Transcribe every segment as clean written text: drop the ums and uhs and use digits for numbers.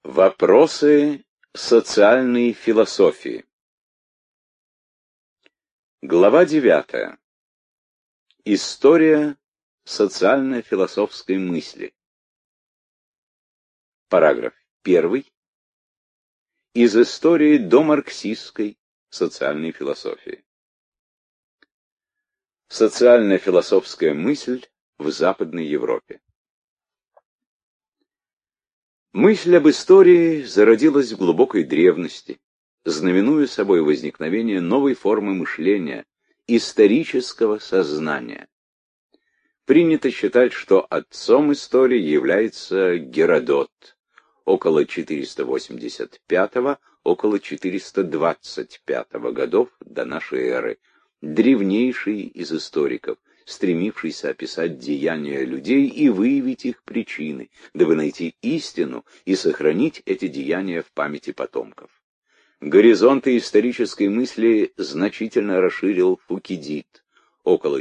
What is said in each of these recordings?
Вопросы социальной философии. Глава 9. История социально-философской мысли. Параграф 1. Из истории домарксистской социальной философии. Социально-философская мысль в Западной Европе. Мысль об истории зародилась в глубокой древности, знаменуя собой возникновение новой формы мышления, исторического сознания. Принято считать, что отцом истории является Геродот, около 485 около 425 годов до нашей эры, древнейший из историков, стремившийся описать деяния людей и выявить их причины, дабы найти истину и сохранить эти деяния в памяти потомков. Горизонты исторической мысли значительно расширил Фукидид, около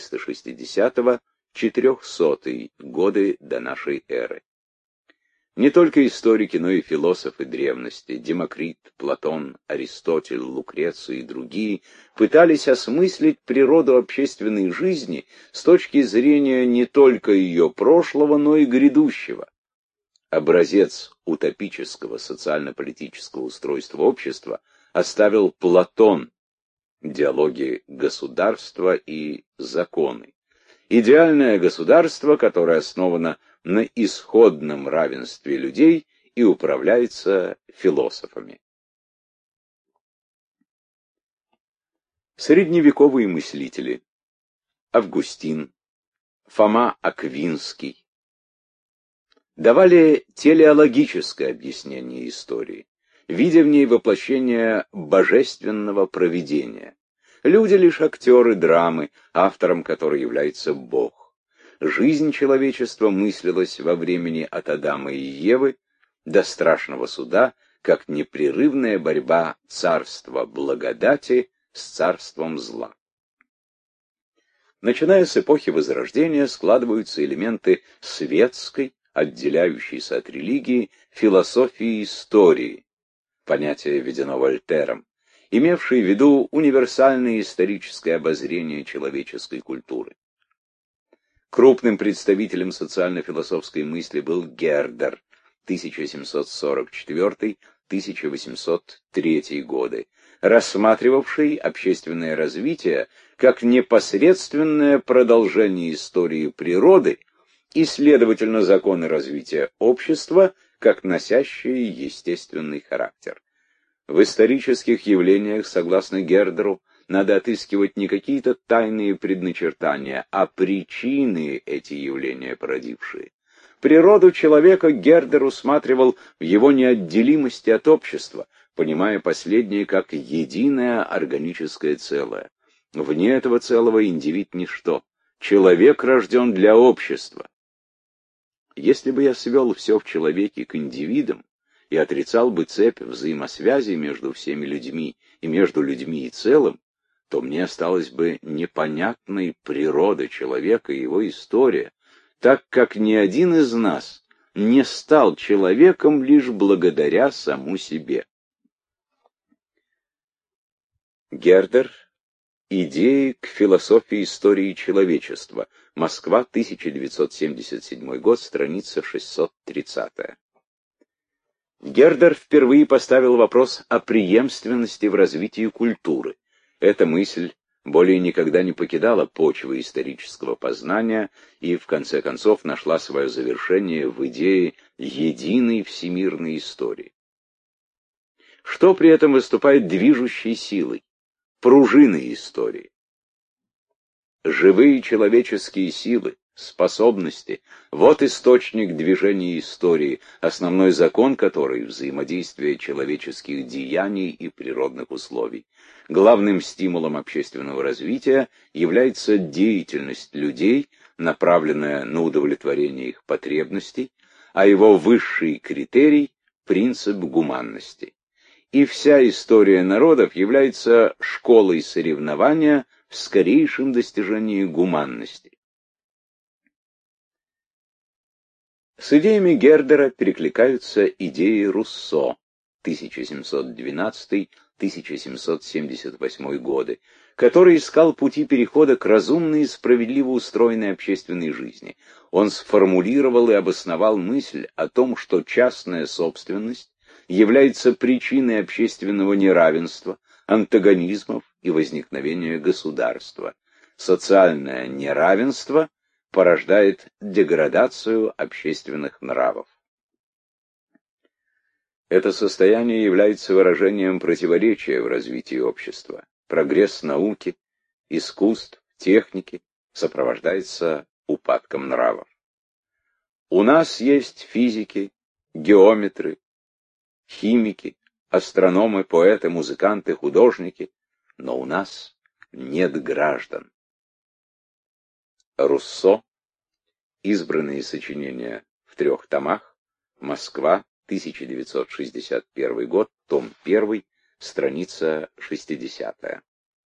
460-400 годы до нашей эры. Не только историки, но и философы древности, Демокрит, Платон, Аристотель, Лукреций и другие, пытались осмыслить природу общественной жизни с точки зрения не только ее прошлого, но и грядущего. Образец утопического социально-политического устройства общества оставил Платон, диалоги государства и законы. Идеальное государство, которое основано на исходном равенстве людей и управляется философами. Средневековые мыслители Августин, Фома Аквинский давали телеологическое объяснение истории, видя в ней воплощение божественного провидения. Люди лишь актеры драмы, автором которой является Бог. Жизнь человечества мыслилась во времени от Адама и Евы до страшного суда, как непрерывная борьба царства благодати с царством зла. Начиная с эпохи Возрождения складываются элементы светской, отделяющейся от религии, философии истории, понятие введено Вольтером, имевшие в виду универсальное историческое обозрение человеческой культуры. Крупным представителем социально-философской мысли был Гердер, 1744-1803 годы, рассматривавший общественное развитие как непосредственное продолжение истории природы и, следовательно, законы развития общества, как носящие естественный характер. В исторических явлениях, согласно Гердеру, надо отыскивать не какие-то тайные предначертания, а причины эти явления породившие. Природу человека Гердер усматривал в его неотделимости от общества, понимая последнее как единое органическое целое. Вне этого целого индивид ничто. Человек рожден для общества. Если бы я свел все в человеке к индивидам и отрицал бы цепь взаимосвязи между всеми людьми и между людьми и целым, то мне осталась бы непонятной природа человека и его история, так как ни один из нас не стал человеком лишь благодаря саму себе. Гердер. Идеи к философии истории человечества. Москва, 1977 год, страница 630. Гердер впервые поставил вопрос о преемственности в развитии культуры. Эта мысль более никогда не покидала почвы исторического познания и, в конце концов, нашла свое завершение в идее единой всемирной истории. Что при этом выступает движущей силой, пружиной истории? Живые человеческие силы, способности — вот источник движения истории, основной закон которой — взаимодействие человеческих деяний и природных условий. Главным стимулом общественного развития является деятельность людей, направленная на удовлетворение их потребностей, а его высший критерий — принцип гуманности. И вся история народов является школой соревнования в скорейшем достижении гуманности. С идеями Гердера перекликаются идеи Руссо 1712-1778 годы, который искал пути перехода к разумной и справедливо устроенной общественной жизни. Он сформулировал и обосновал мысль о том, что частная собственность является причиной общественного неравенства, антагонизмов и возникновения государства. Социальное неравенство порождает деградацию общественных нравов. Это состояние является выражением противоречия в развитии общества. Прогресс науки, искусств, техники сопровождается упадком нравов. У нас есть физики, геометры, химики, астрономы, поэты, музыканты, художники, но у нас нет граждан. Руссо. Избранные сочинения в 3 томах. Москва, 1961 год, том 1, страница 60.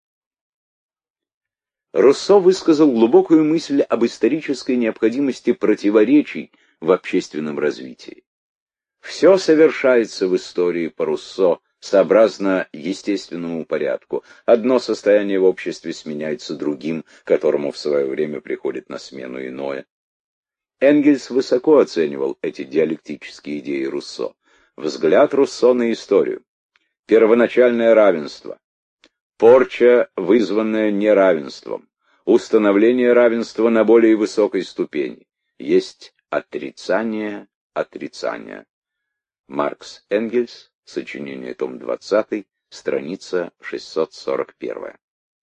Руссо высказал глубокую мысль об исторической необходимости противоречий в общественном развитии. Все совершается в истории по Руссо сообразно естественному порядку. Одно состояние в обществе сменяется другим, которому в свое время приходит на смену иное. Энгельс высоко оценивал эти диалектические идеи Руссо. Взгляд Руссо на историю. Первоначальное равенство. Порча, вызванная неравенством. Установление равенства на более высокой ступени. Есть отрицание отрицания. Маркс Энгельс, сочинение, том 20, страница 641.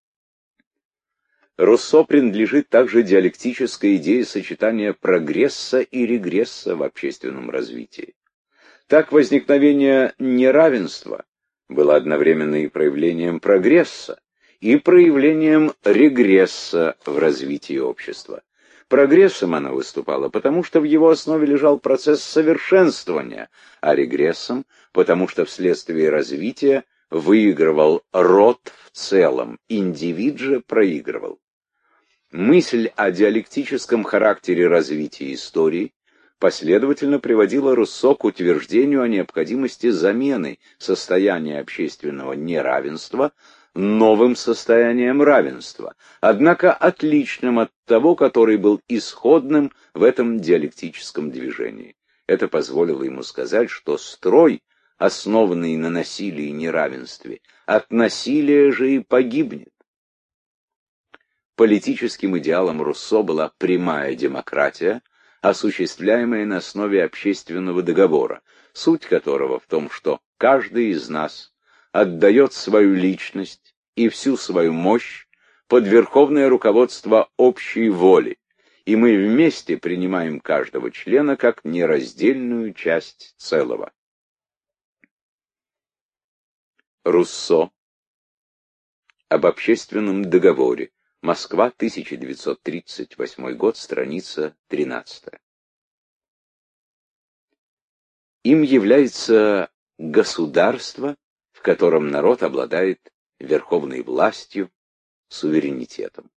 Руссо принадлежит также диалектической идее сочетания прогресса и регресса в общественном развитии. Так возникновение неравенства было одновременно и проявлением прогресса, и проявлением регресса в развитии общества. Прогрессом она выступала, потому что в его основе лежал процесс совершенствования, а регрессом, потому что вследствие развития выигрывал род в целом, индивид же проигрывал. Мысль о диалектическом характере развития истории последовательно приводила Руссо к утверждению о необходимости замены состояния общественного неравенства новым состоянием равенства, однако отличным от того, который был исходным в этом диалектическом движении. Это позволило ему сказать, что строй, основанный на насилии и неравенстве, от насилия же и погибнет. Политическим идеалом Руссо была прямая демократия, осуществляемая на основе общественного договора, суть которого в том, что каждый из нас отдает свою личность и всю свою мощь под верховное руководство общей воли, и мы вместе принимаем каждого члена как нераздельную часть целого. Руссо. Об общественном договоре. Москва, 1938 год, страница 13. Им является государство, в котором народ обладает верховной властью, суверенитетом.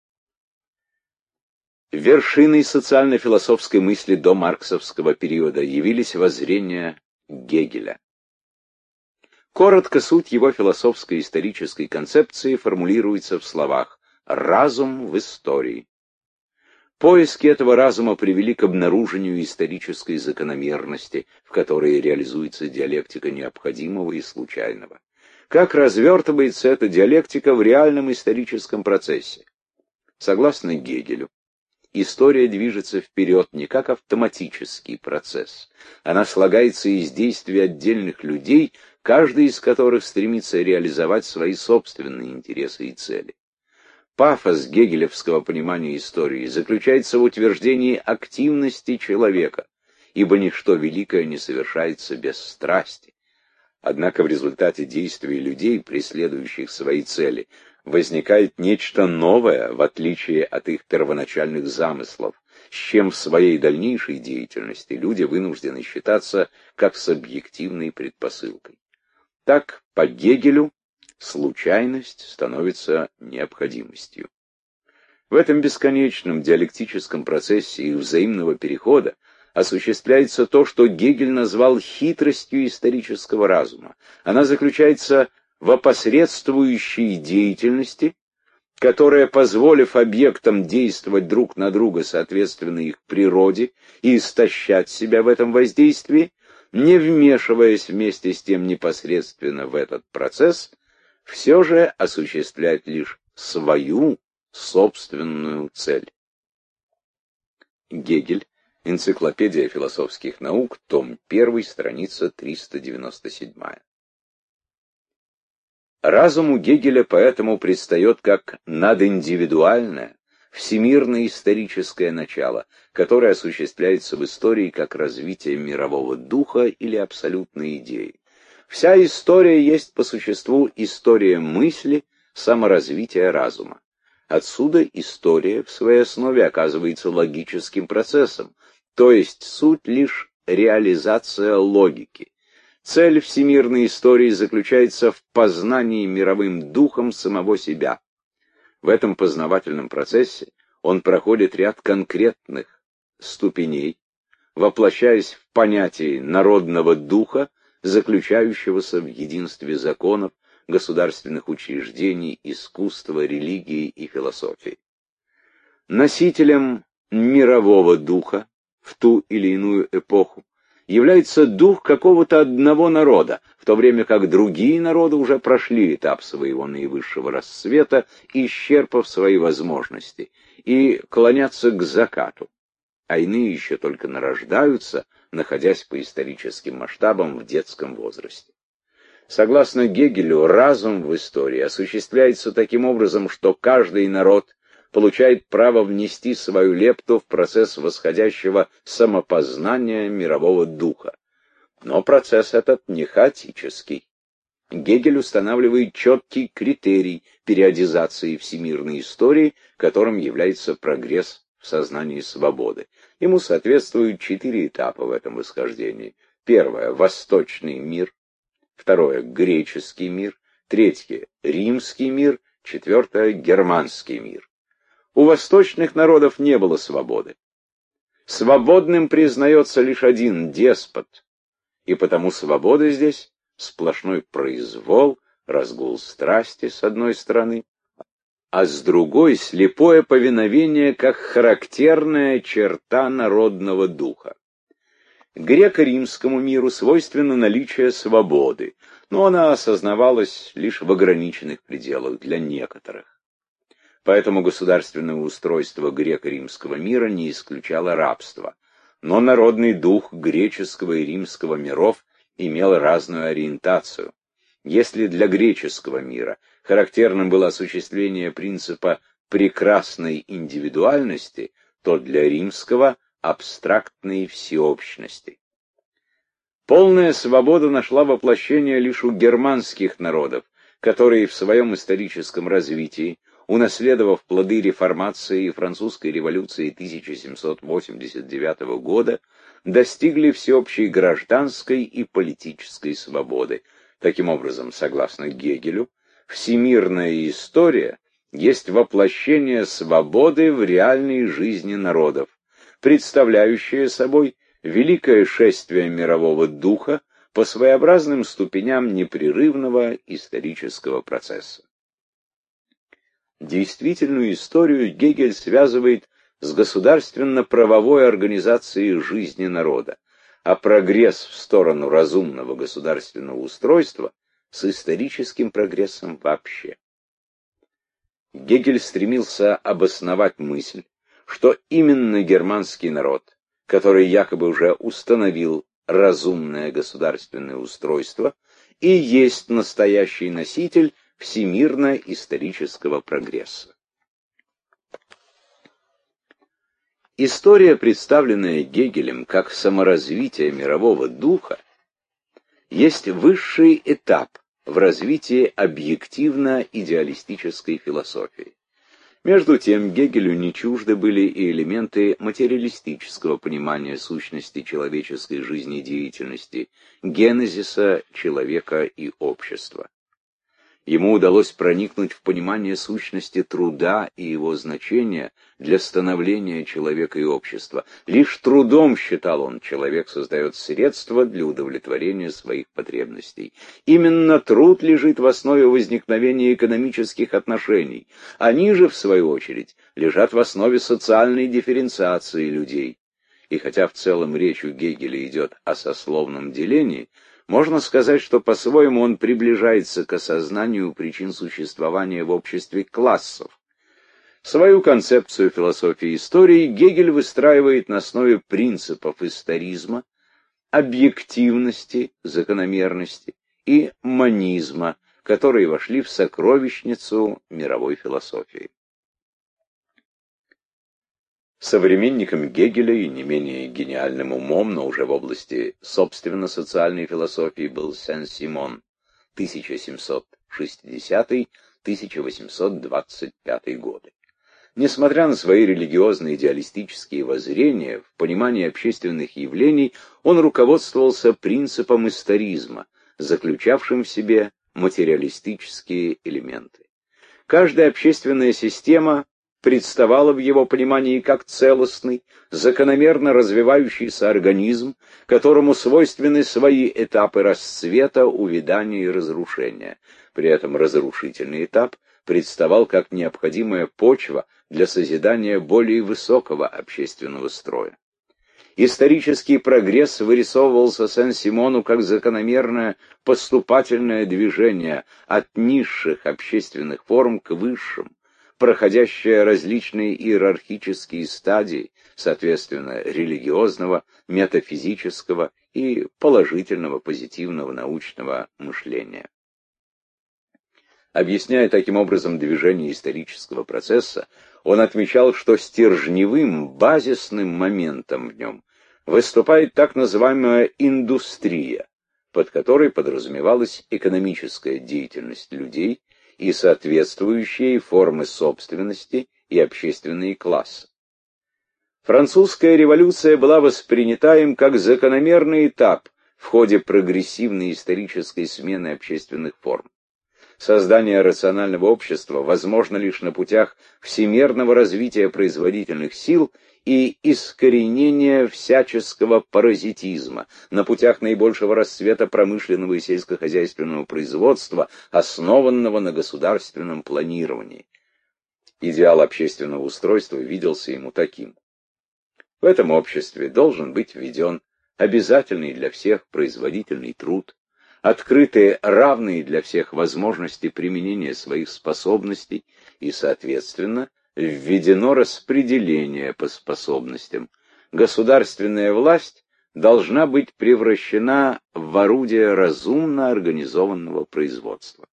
Вершиной социально-философской мысли до марксовского периода явились воззрения Гегеля. Коротко суть его философской исторической концепции формулируется в словах «разум в истории». Поиски этого разума привели к обнаружению исторической закономерности, в которой реализуется диалектика необходимого и случайного. Как развертывается эта диалектика в реальном историческом процессе? Согласно Гегелю, история движется вперед не как автоматический процесс. Она слагается из действий отдельных людей, каждый из которых стремится реализовать свои собственные интересы и цели. Пафос гегелевского понимания истории заключается в утверждении активности человека, ибо ничто великое не совершается без страсти. Однако в результате действий людей, преследующих свои цели, возникает нечто новое, в отличие от их первоначальных замыслов, с чем в своей дальнейшей деятельности люди вынуждены считаться как с объективной предпосылкой. Так, по Гегелю, случайность становится необходимостью. В этом бесконечном диалектическом процессе их взаимного перехода осуществляется то, что Гегель назвал хитростью исторического разума. Она заключается в опосредствующей деятельности, которая, позволив объектам действовать друг на друга соответственно их природе и истощать себя в этом воздействии, не вмешиваясь вместе с тем непосредственно в этот процесс, все же осуществляет лишь свою собственную цель. Гегель. Энциклопедия философских наук, том 1, страница 397. Разум у Гегеля поэтому предстает как надиндивидуальное, всемирное историческое начало, которое осуществляется в истории как развитие мирового духа или абсолютной идеи. Вся история есть по существу история мысли, саморазвития разума. Отсюда история в своей основе оказывается логическим процессом, то есть суть лишь реализация логики. Цель всемирной истории заключается в познании мировым духом самого себя. В этом познавательном процессе он проходит ряд конкретных ступеней, воплощаясь в понятие народного духа, заключающегося в единстве законов, государственных учреждений, искусства, религии и философии. Носителем мирового духа в ту или иную эпоху является дух какого-то одного народа, в то время как другие народы уже прошли этап своего наивысшего расцвета, исчерпав свои возможности, и клонятся к закату, а иные еще только нарождаются, находясь по историческим масштабам в детском возрасте. Согласно Гегелю, разум в истории осуществляется таким образом, что каждый народ получает право внести свою лепту в процесс восходящего самопознания мирового духа. Но процесс этот не хаотический. Гегель устанавливает четкий критерий периодизации всемирной истории, которым является прогресс в сознании свободы. Ему соответствуют 4 этапа в этом восхождении. Первое — восточный мир. Второе — греческий мир. Третье — римский мир. Четвертое — германский мир. У восточных народов не было свободы. Свободным признается лишь один деспот, и потому свобода здесь — сплошной произвол, разгул страсти с одной стороны, а с другой — слепое повиновение как характерная черта народного духа. Греко-римскому миру свойственно наличие свободы, но она осознавалась лишь в ограниченных пределах для некоторых. Поэтому государственное устройство греко-римского мира не исключало рабства. Но народный дух греческого и римского миров имел разную ориентацию. Если для греческого мира характерным было осуществление принципа прекрасной индивидуальности, то для римского — абстрактной всеобщности. Полная свобода нашла воплощение лишь у германских народов, которые в своем историческом развитии, унаследовав плоды реформации и французской революции 1789 года, достигли всеобщей гражданской и политической свободы. Таким образом, согласно Гегелю, всемирная история есть воплощение свободы в реальной жизни народов, представляющее собой великое шествие мирового духа по своеобразным ступеням непрерывного исторического процесса. Действительную историю Гегель связывает с государственно-правовой организацией жизни народа, а прогресс в сторону разумного государственного устройства с историческим прогрессом вообще. Гегель стремился обосновать мысль, что именно германский народ, который якобы уже установил разумное государственное устройство, и есть настоящий носитель всемирно-исторического прогресса. История, представленная Гегелем как саморазвитие мирового духа, есть высший этап в развитии объективно-идеалистической философии. Между тем, Гегелю не чужды были и элементы материалистического понимания сущности человеческой жизнедеятельности, генезиса человека и общества. Ему удалось проникнуть в понимание сущности труда и его значения для становления человека и общества. Лишь трудом, считал он, человек создает средства для удовлетворения своих потребностей. Именно труд лежит в основе возникновения экономических отношений. Они же, в свою очередь, лежат в основе социальной дифференциации людей. И хотя в целом речь у Гегеля идет о сословном делении, можно сказать, что по-своему он приближается к осознанию причин существования в обществе классов. Свою концепцию философии истории Гегель выстраивает на основе принципов историзма, объективности, закономерности и монизма, которые вошли в сокровищницу мировой философии. Современником Гегеля и не менее гениальным умом, но уже в области собственно социальной философии, был Сен-Симон, 1760-1825 годы. Несмотря на свои религиозные идеалистические воззрения, в понимании общественных явлений он руководствовался принципом историзма, заключавшим в себе материалистические элементы. Каждая общественная система представала в его понимании как целостный, закономерно развивающийся организм, которому свойственны свои этапы расцвета, увядания и разрушения. При этом разрушительный этап представал как необходимая почва для созидания более высокого общественного строя. Исторический прогресс вырисовывался Сен-Симону как закономерное поступательное движение от низших общественных форм к высшим, проходящая различные иерархические стадии, соответственно, религиозного, метафизического и положительного, позитивного научного мышления. Объясняя таким образом движение исторического процесса, он отмечал, что стержневым, базисным моментом в нем выступает так называемая индустрия, под которой подразумевалась экономическая деятельность людей и соответствующие формы собственности и общественные классы. Французская революция была воспринята им как закономерный этап в ходе прогрессивной исторической смены общественных форм. Создание рационального общества возможно лишь на путях всемирного развития производительных сил и искоренения всяческого паразитизма, на путях наибольшего расцвета промышленного и сельскохозяйственного производства, основанного на государственном планировании. Идеал общественного устройства виделся ему таким. В этом обществе должен быть введен обязательный для всех производительный труд, открыты равные для всех возможности применения своих способностей и, соответственно, введено распределение по способностям. Государственная власть должна быть превращена в орудие разумно организованного производства.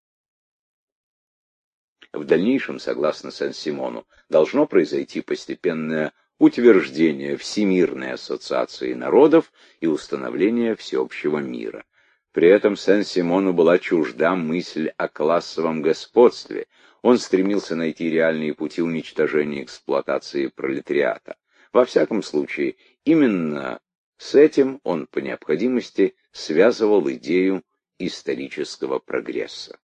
В дальнейшем, согласно Сен-Симону, должно произойти постепенное утверждение Всемирной ассоциации народов и установление всеобщего мира. При этом Сен-Симону была чужда мысль о классовом господстве. Он стремился найти реальные пути уничтожения эксплуатации пролетариата. Во всяком случае, именно с этим он по необходимости связывал идею исторического прогресса.